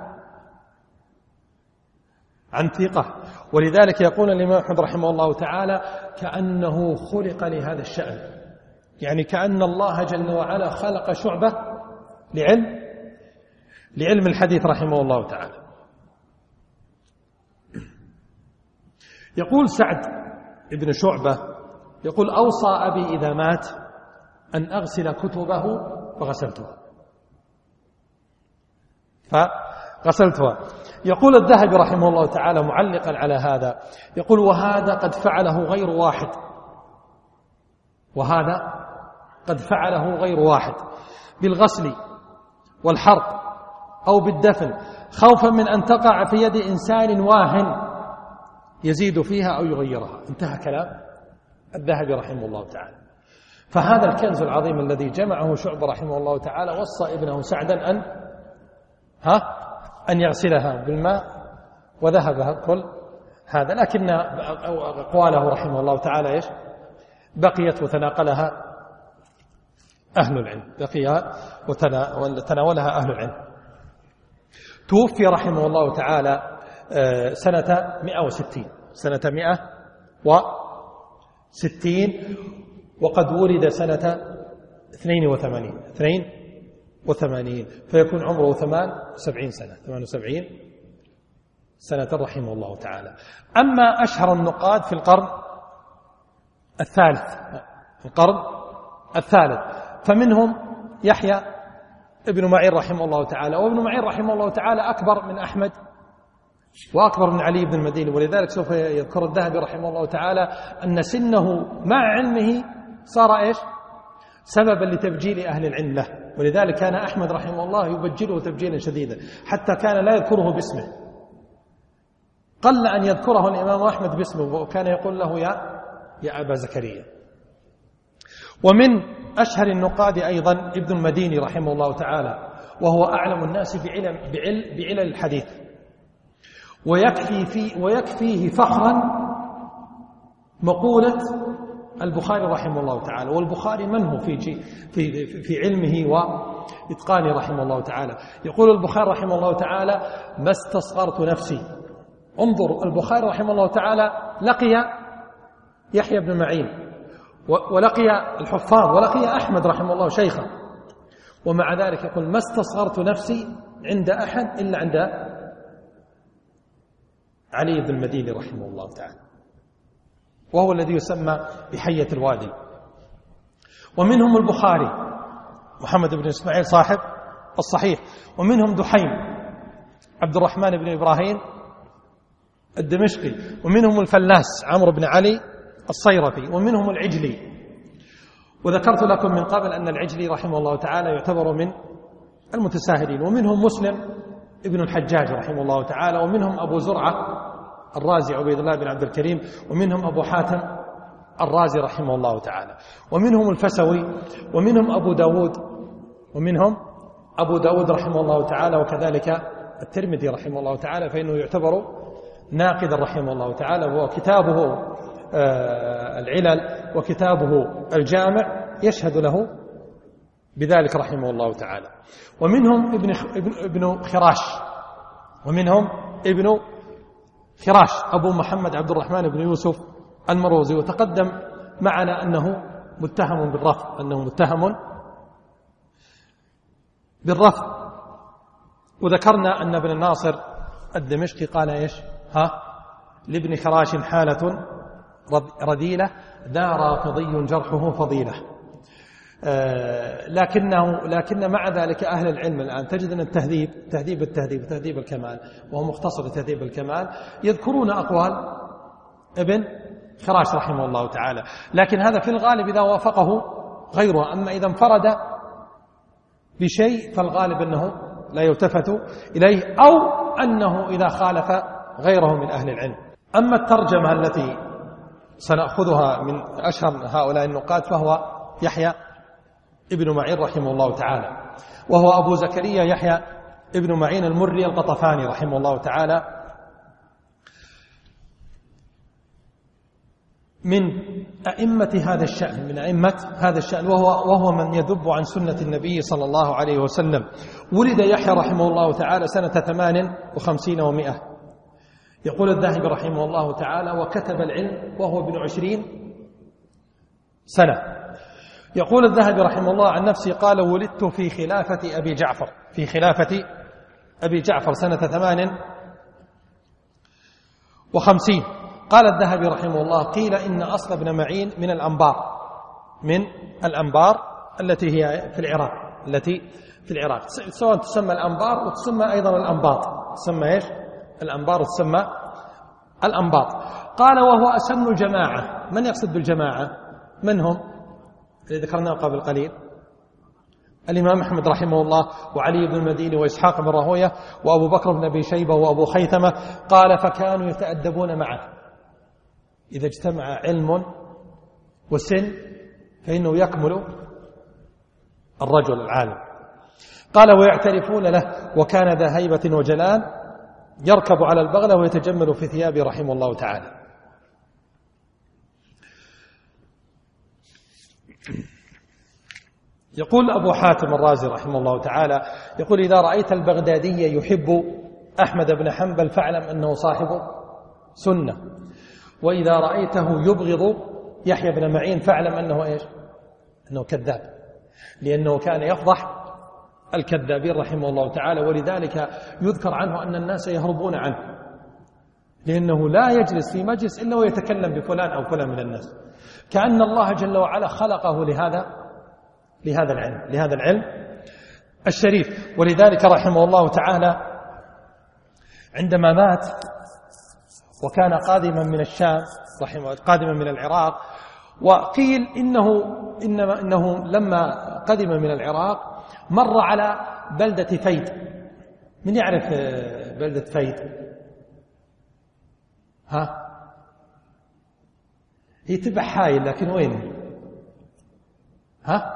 عن ثقة. ولذلك يقول الإمام أحمد رحمه الله تعالى كأنه خلق لهذا الشأن، يعني كأن الله جل وعلا خلق شعبة لعلم لعلم الحديث رحمه الله تعالى. يقول سعد ابن شعبة يقول أوصى أبي إذا مات أن أغسل كتبه فغسلتها فغسلتها. يقول الذهبي رحمه الله تعالى معلقا على هذا يقول وهذا قد فعله غير واحد وهذا قد فعله غير واحد بالغسل والحرق أو بالدفن خوفا من أن تقع في يد إنسان واهن يزيد فيها أو يغيرها. انتهى كلام الذهبي رحمه الله تعالى. فهذا الكنز العظيم الذي جمعه شعبة رحمه الله تعالى وصى ابنه سعدا أن ها أن يغسلها بالماء وذهبها كل هذا، لكن أقواله رحمه الله تعالى إيش بقيت وتناقلها أهل العلم، بقي وتناولها أهل العلم. توفي رحمه الله تعالى سنة مئة وستين سنة مئة وستين وقد ولد سنة اثنين وثمانين اثنين وثمانين فيكون عمره ثمان وسبعين سنة ثمان وسبعين سنة رحمه الله تعالى. أما أشهر النقاد في القرن الثالث القرن الثالث فمنهم يحيى ابن معين رحمه الله تعالى، وابن معين رحمه الله تعالى أكبر من أحمد وأكبر من علي بن المديني، ولذلك سوف يذكر الذهبي رحمه الله تعالى أن سنه مع علمه صار إيش سببا لتبجيل أهل العلم له، ولذلك كان أحمد رحمه الله يبجله تبجيلا شديدا حتى كان لا يذكره باسمه، قل أن يذكره الإمام أحمد باسمه وكان يقول له يا يا أبا زكريا. ومن أشهر النقاد أيضا ابن المديني رحمه الله تعالى، وهو أعلم الناس بعلم بعل بعلل الحديث، ويكفي في ويكفيه فخرا مقولة البخاري رحمه الله تعالى. والبخاري من هو في في في علمه وإتقانه رحمه الله تعالى؟ يقول البخاري رحمه الله تعالى: ما استصغرت نفسي. انظر، البخاري رحمه الله تعالى لقي يحيى بن معين ولقي الحفاظ ولقي أحمد رحمه الله شيخا، ومع ذلك يقول: ما استصغرت نفسي عند أحد إلا عند علي بن المديني رحمه الله تعالى، وهو الذي يسمى بحية الوادي. ومنهم البخاري محمد بن إسماعيل صاحب الصحيح، ومنهم دحيم عبد الرحمن بن إبراهيم الدمشقي، ومنهم الفلاس عمرو بن علي الصيرفي، ومنهم العجلي. وذكرت لكم من قبل أن العجلي رحمه الله تعالى يعتبر من المتساهلين. ومنهم مسلم ابن الحجاج رحمه الله تعالى، ومنهم أبو زرعة الرازي عبيد الله بن عبد الكريم، ومنهم أبو حاتم الرازي رحمه الله تعالى، ومنهم الفسوي، ومنهم أبو داود ومنهم أبو داود رحمه الله تعالى، وكذلك الترمذي رحمه الله تعالى، فإنه يعتبر ناقدا رحمه الله تعالى، وهو كتابه العلل وكتابه الجامع يشهد له بذلك رحمه الله تعالى. ومنهم ابن ابن خراش ومنهم ابن خراش أبو محمد عبد الرحمن بن يوسف المروزي، وتقدم معنا أنه متهم بالرفض أنه متهم بالرفض وذكرنا أن ابن الناصر الدمشقي قال إيش ها لابن خراش حالة رذيلة ذا رافضي جرحه فضيلة. آه لكنه لكن مع ذلك أهل العلم الآن تجد أن التهذيب تهذيب التهذيب وتهذيب الكمال، وهو مختصر تهذيب الكمال، يذكرون أقوال ابن خراش رحمه الله تعالى، لكن هذا في الغالب إذا وافقه غيره. أما إذا انفرد بشيء فالغالب أنه لا يلتفت إليه، أو أنه إذا خالف غيره من أهل العلم. أما الترجمة التي سنأخذها من أشهر هؤلاء النقاد فهو يحيى ابن معين رحمه الله تعالى، وهو أبو زكريا يحيى ابن معين المري القطفاني رحمه الله تعالى، من أئمة هذا الشأن من أئمة هذا الشأن وهو, وهو من يذب عن سنة النبي صلى الله عليه وسلم. ولد يحيى رحمه الله تعالى سنة ثمان وخمسين ومئة. يقول الذهبي رحمه الله تعالى: وكتب العلم وهو ابن عشرين سنة. يقول الذهبي رحمه الله عن نفسه قال: ولدت في خلافة أبي جعفر في خلافة أبي جعفر سنة ثمان وخمسين. قال الذهبي رحمه الله: قيل إن أصل ابن معين من الأنبار من الأنبار التي هي في العراق التي في العراق سواء تسمى الأنبار وتسمى أيضا الأنباط، تسمى إيش الأنبار وتسمى الأنباط. قال: وهو أسن الجماعة. من يقصد بالجماعة؟ من هم اللي ذكرناه قبل قليل؟ الإمام أحمد رحمه الله، وعلي بن المديني، وإسحاق بن راهويه، وأبو بكر بن أبي شيبة، وأبو خيثمة. قال: فكانوا يتأدبون معه. إذا اجتمع علم وسن فإنه يكمل الرجل العالم. قال ويعترفون له وكان ذا هيبة وجلال يركب على البغلة ويتجمل في ثيابه رحمه الله تعالى. يقول أبو حاتم الرازي رحمه الله تعالى يقول إذا رأيت البغدادي يحب أحمد بن حنبل فاعلم أنه صاحب سنة، وإذا رأيته يبغض يحيى بن معين فاعلم أنه إيش؟ أنه كذاب، لأنه كان يفضح الكذابين رحمه الله تعالى. ولذلك يذكر عنه أن الناس يهربون عنه، لأنه لا يجلس في مجلس إلا ويتكلم بفلان أو فلان من الناس، كأن الله جل وعلا خلقه لهذا لهذا العلم لهذا العلم الشريف. ولذلك رحمه الله تعالى عندما مات وكان قادما من الشام رحمه قادما من العراق، وقيل إنه إنما إنه لما قدم من العراق مر على بلدة فيد. من يعرف بلدة فيد؟ ها؟ هي تبع حايل لكن وين؟ ها؟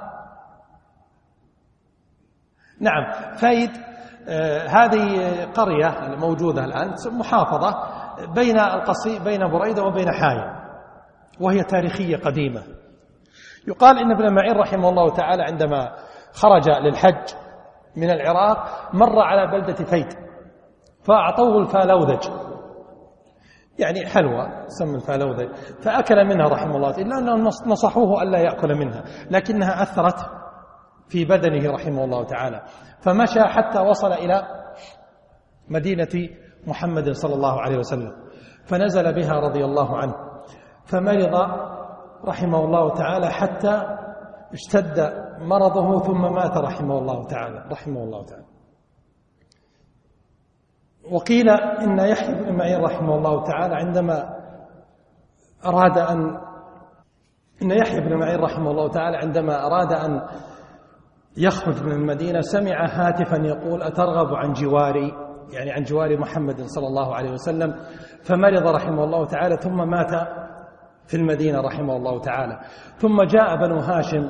نعم، فيد آه هذه قرية موجودة الآن محافظة بين القصي بين بريدة وبين حايل، وهي تاريخية قديمة. يقال إن ابن معين رحمه الله تعالى عندما خرج للحج من العراق مر على بلدة فيد فأعطوه الفالوذج، يعني حلوى تسمى الفالوذج، فأكل منها رحمه الله إلا أنهم نصحوه ألا يأكل منها، لكنها أثرت في بدنه رحمه الله تعالى، فمشى حتى وصل إلى مدينة محمد صلى الله عليه وسلم فنزل بها رضي الله عنه، فمرض رحمه الله تعالى حتى اشتد مرضه ثم مات رحمه الله تعالى رحمه الله تعالى. وقيل إن يحيى بن معين رحمه الله تعالى عندما أراد أن إن يحيى بن معين رحمه الله تعالى عندما أراد أن يخرج من المدينة سمع هاتفا يقول أترغب عن جواري، يعني عن جوار محمد صلى الله عليه وسلم، فمرض رحمه الله تعالى ثم مات في المدينة رحمه الله تعالى. ثم جاء بنو هاشم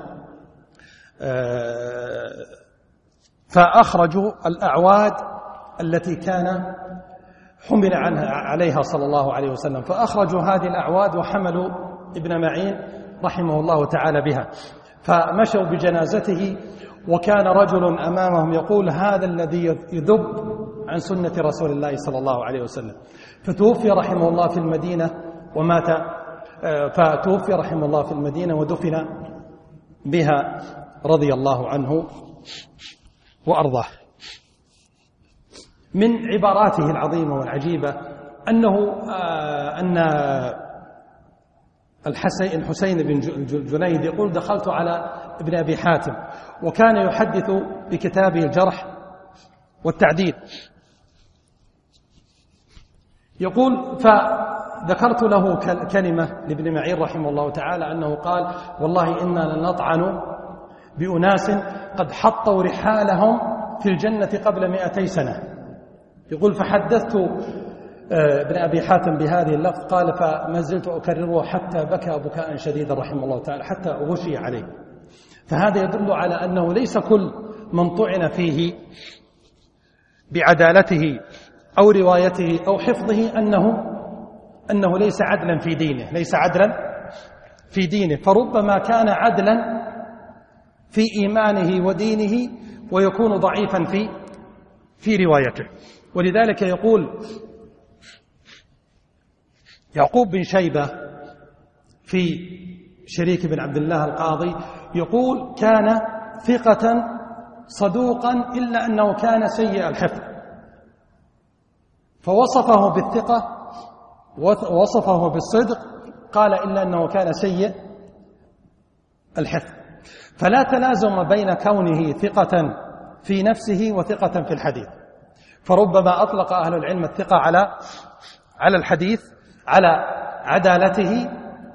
فأخرجوا الأعواد التي كان حمل عنها عليها صلى الله عليه وسلم، فأخرجوا هذه الأعواد وحملوا ابن معين رحمه الله تعالى بها، فمشوا بجنازته، وكان رجل أمامهم يقول هذا الذي يذب عن سنة رسول الله صلى الله عليه وسلم، فتوفي رحمه الله في المدينة ومات فتوفي رحمه الله في المدينة ودفن بها رضي الله عنه وأرضاه. من عباراته العظيمة والعجيبة أنه أن الحسين الحسين بن جنيد يقول دخلت على ابن أبي حاتم وكان يحدث بكتابه الجرح والتعديل، يقول فذكرت له كلمة لابن معين رحمه الله تعالى أنه قال والله إنا لنطعن بأناس قد حطوا رحالهم في الجنة قبل مئتي سنة. يقول فحدثت ابن أبي حاتم بهذه اللفظ قال فما زلت أكرره حتى بكى بكاء شديدا رحمه الله تعالى حتى غشي عليه. فهذا يدل على أنه ليس كل من طعن فيه بعدالته أو روايته أو حفظه أنه أنه ليس عدلا في دينه ليس عدلا في دينه فربما كان عدلا في إيمانه ودينه ويكون ضعيفا في في روايته. ولذلك يقول يعقوب بن شيبة في شريك بن عبد الله القاضي يقول كان ثقة صدوقا إلا أنه كان سيء الحفظ، فوصفه بالثقة ووصفه بالصدق قال إلا أنه كان سيء الحفظ. فلا تلازم بين كونه ثقة في نفسه وثقة في الحديث، فربما أطلق أهل العلم الثقة على على الحديث على عدالته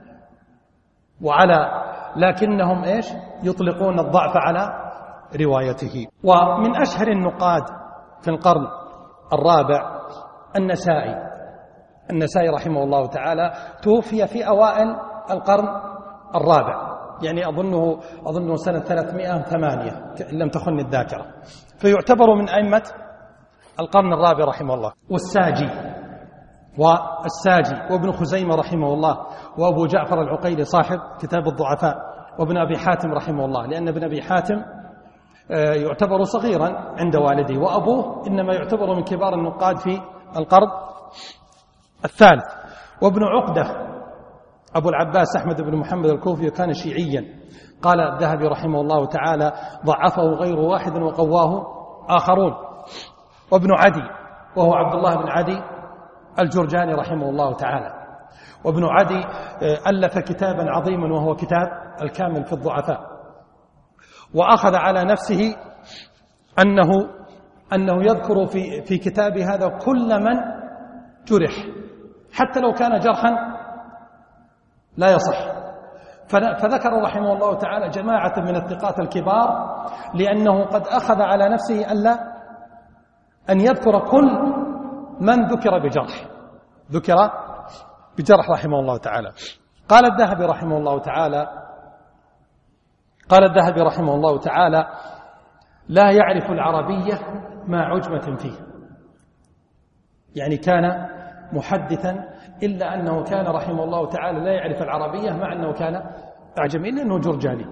وعلى لكنهم إيش يطلقون الضعف على روايته. ومن أشهر النقاد في القرن الرابع النسائي النسائي رحمه الله تعالى توفي في أوائل القرن الرابع يعني أظنه أظنه سنة ثلاثمائة وثمانية إن لم تخن الذاكرة، فيعتبر من أئمة القرن الرابع رحمه الله. والساجي والساجي وابن خزيمة رحمه الله، وأبو جعفر العقيلي صاحب كتاب الضعفاء، وابن أبي حاتم رحمه الله، لأن ابن أبي حاتم يعتبر صغيرا عند والده، وأبوه إنما يعتبر من كبار النقاد في القرن الثالث. وابن عقدة أبو العباس أحمد بن محمد الكوفي كان شيعيا، قال الذهبي رحمه الله تعالى ضعفه غير واحد وقواه آخرون. وابن عدي وهو عبد الله بن عدي الجرجاني رحمه الله تعالى. وابن عدي ألف كتابا عظيما وهو كتاب الكامل في الضعفاء، وأخذ على نفسه أنه أنه يذكر في في كتاب هذا كل من جرح حتى لو كان جرحا لا يصح. فذكر رحمه الله تعالى جماعة من الثقات الكبار، لأنه قد أخذ على نفسه ألا أن يذكر كل من ذكر بجرح ذكر بجرح رحمه الله تعالى. قال الذهبي رحمه الله تعالى قال الذهبي رحمه الله تعالى لا يعرف العربية مع عجمة فيه، يعني كان محدثا إلا أنه كان رحمه الله تعالى لا يعرف العربية مع أنه كان أعجمي لأنه جرجاني.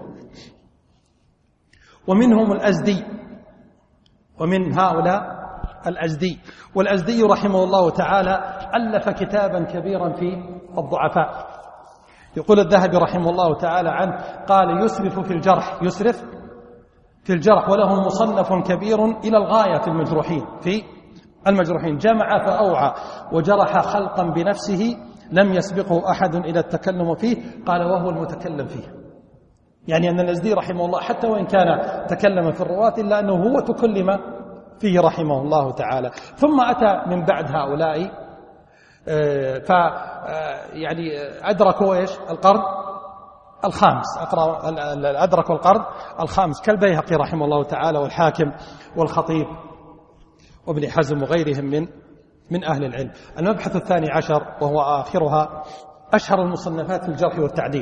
ومنهم الأزدي، ومن هؤلاء الأزدي. والأزدي رحمه الله تعالى ألف كتابا كبيرا في الضعفاء. يقول الذهبي رحمه الله تعالى عنه قال يسرف في الجرح يسرف في الجرح وله مصنف كبير إلى الغاية في المجروحين في المجروحين جمع فأوعى وجرح خلقا بنفسه لم يسبقه أحد إلى التكلم فيه. قال وهو المتكلم فيه، يعني أن الأزدي رحمه الله حتى وإن كان تكلم في الرواة إلا أنه هو تكلم فيه رحمه الله تعالى. ثم أتى من بعد هؤلاء ف يعني أدركوا إيش القرن الخامس، أدركوا القرن الخامس كالبيهقي رحمه الله تعالى والحاكم والخطيب وابن حزم وغيرهم من من أهل العلم. المبحث الثاني عشر وهو آخرها أشهر المصنفات في الجرح والتعديل.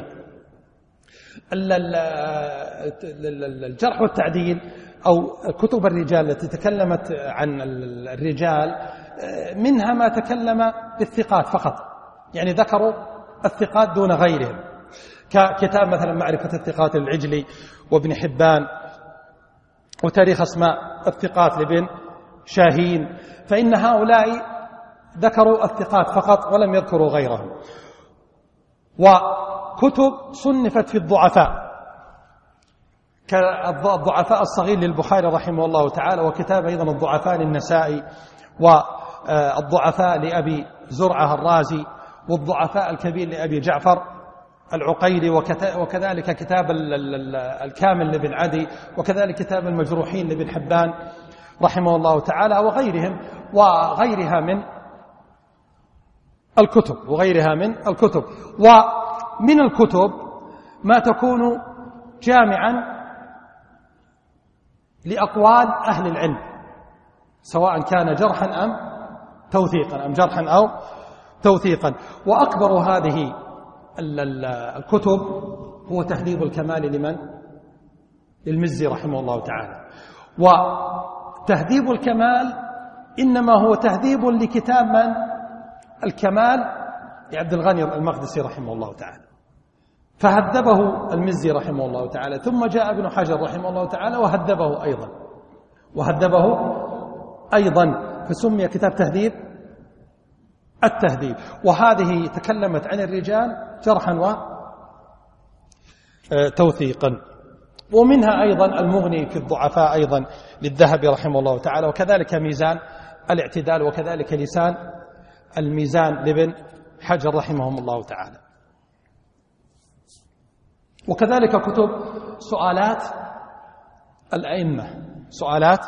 الجرح والتعديل أو كتب الرجال التي تكلمت عن الرجال منها ما تكلم بالثقات فقط، يعني ذكروا الثقات دون غيرهم، ككتاب مثلا معرفة الثقات للعجلي وابن حبان، وتاريخ أسماء الثقات لابن شاهين. فإن هؤلاء ذكروا الثقات فقط ولم يذكروا غيرهم. وكتب صنفت في الضعفاء كالضعفاء الصغير للبخاري رحمه الله تعالى، وكتاب أيضا الضعفاء للنسائي، والضعفاء لأبي زرعة الرازي، والضعفاء الكبير لأبي جعفر العقيلي، وكذلك كتاب الكامل لابن عدي، وكذلك كتاب المجروحين لابن حبان رحمه الله تعالى، وغيرهم وغيرها من الكتب وغيرها من الكتب. ومن الكتب ما تكون جامعا لأقوال أهل العلم سواء كان جرحا أم توثيقا أم جرحا أو توثيقا. وأكبر هذه الكتب هو تهذيب الكمال لمن؟ للمزي رحمه الله تعالى. وتهذيب الكمال إنما هو تهذيب لكتاب من؟ الكمال لعبد الغني المقدسي رحمه الله تعالى، فهذبه المزي رحمه الله تعالى، ثم جاء ابن حجر رحمه الله تعالى وهذبه أيضا وهذبه أيضا فسمي كتاب تهذيب التهذيب. وهذه تكلمت عن الرجال جرحا وتوثيقا. ومنها أيضا المغني في الضعفاء أيضا للذهبي رحمه الله تعالى، وكذلك ميزان الاعتدال، وكذلك لسان الميزان لابن حجر رحمهم الله تعالى. وكذلك كتب سؤالات الأئمة سؤالات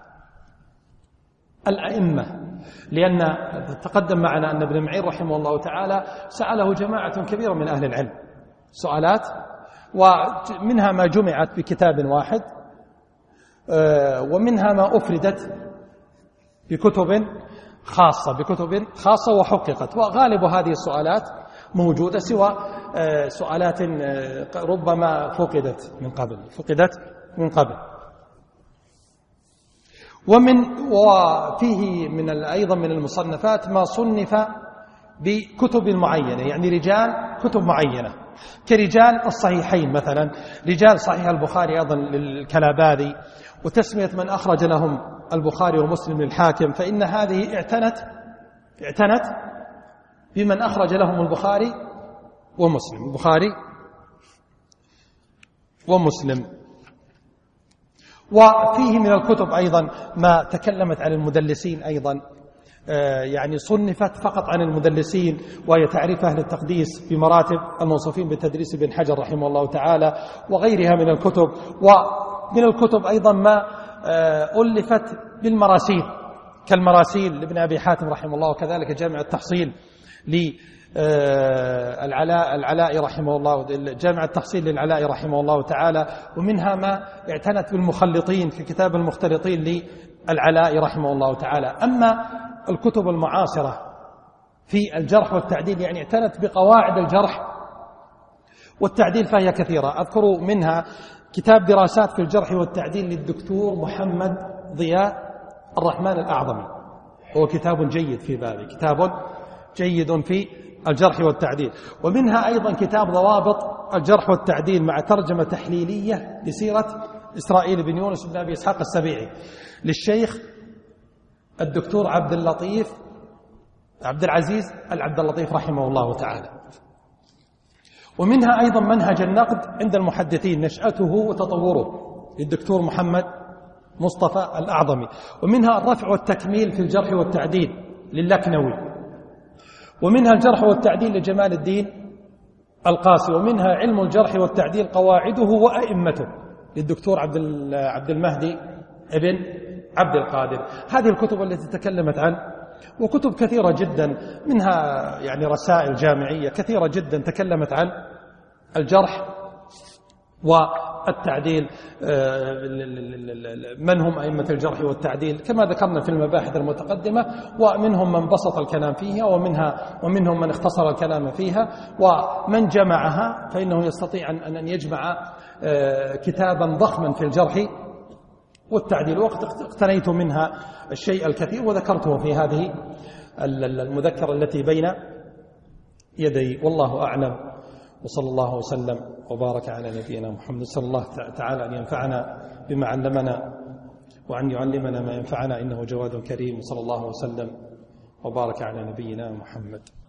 الأئمة لأن تقدم معنا أن ابن معين رحمه الله تعالى سأله جماعة كبيرة من أهل العلم سؤالات، ومنها ما جمعت بكتاب واحد، ومنها ما أفردت بكتب خاصة بكتب خاصة وحققت. وغالب هذه السؤالات موجودة، سوى سؤالات ربما فقدت من قبل فقدت من قبل ومن وفيه من أيضا من المصنفات ما صنف بكتب معينة، يعني رجال كتب معينة كرجال الصحيحين مثلا، رجال صحيح البخاري أيضا للكلاباذي، وتسمية من أخرج لهم البخاري ومسلم للحاكم، فإن هذه اعتنت اعتنت بمن أخرج لهم البخاري ومسلم البخاري ومسلم. وفيه من الكتب أيضا ما تكلمت عن المدلسين أيضا، يعني صنفت فقط عن المدلسين، وهي تعريف أهل التقديس بمراتب الموصوفين بالتدريس بن حجر رحمه الله تعالى وغيرها من الكتب. ومن الكتب أيضا ما ألفت بالمراسيل كالمراسيل لابن أبي حاتم رحمه الله، وكذلك جامع التحصيل للعلاء العلاء رحمه الله، جامع التحصيل للعلاء رحمه الله تعالى. ومنها ما اعتنت بالمخلطين في كتاب المختلطين للعلاء رحمه الله تعالى. أما الكتب المعاصرة في الجرح والتعديل، يعني اعتنت بقواعد الجرح والتعديل، فهي كثيرة. أذكر منها كتاب دراسات في الجرح والتعديل للدكتور محمد ضياء الرحمن الأعظمي، هو كتاب جيد في بابه، كتاب جيد في الجرح والتعديل. ومنها أيضا كتاب ضوابط الجرح والتعديل مع ترجمة تحليلية لسيرة إسرائيل بن يونس بن أبي إسحاق السبيعي للشيخ الدكتور عبد اللطيف عبد العزيز العبد اللطيف رحمه الله تعالى. ومنها أيضا منهج النقد عند المحدثين، نشأته وتطوره للدكتور محمد مصطفى الأعظمي. ومنها الرفع والتكميل في الجرح والتعديل للكنوي. ومنها الجرح والتعديل لجمال الدين القاسي. ومنها علم الجرح والتعديل قواعده وأئمته للدكتور عبد عبد المهدي ابن عبد القادر. هذه الكتب التي تكلمت عن، وكتب كثيرة جدا، منها يعني رسائل جامعية كثيرة جدا تكلمت عن الجرح والتعديل، من هم أئمة الجرح والتعديل كما ذكرنا في المباحث المتقدمة، ومنهم من بسط الكلام فيها ومنها ومنهم من اختصر الكلام فيها، ومن جمعها فإنه يستطيع أن يجمع كتابا ضخما في الجرح والتعديل. وقد اقتنيت منها الشيء الكثير وذكرته في هذه المذكرة التي بين يدي، والله أعلم. وصلى الله وسلم وبارك على نبينا محمد. صلى الله تعالى أن ينفعنا بما علمنا وأن يعلمنا ما ينفعنا، إنه جواد كريم. وصلى الله وسلم وبارك على نبينا محمد.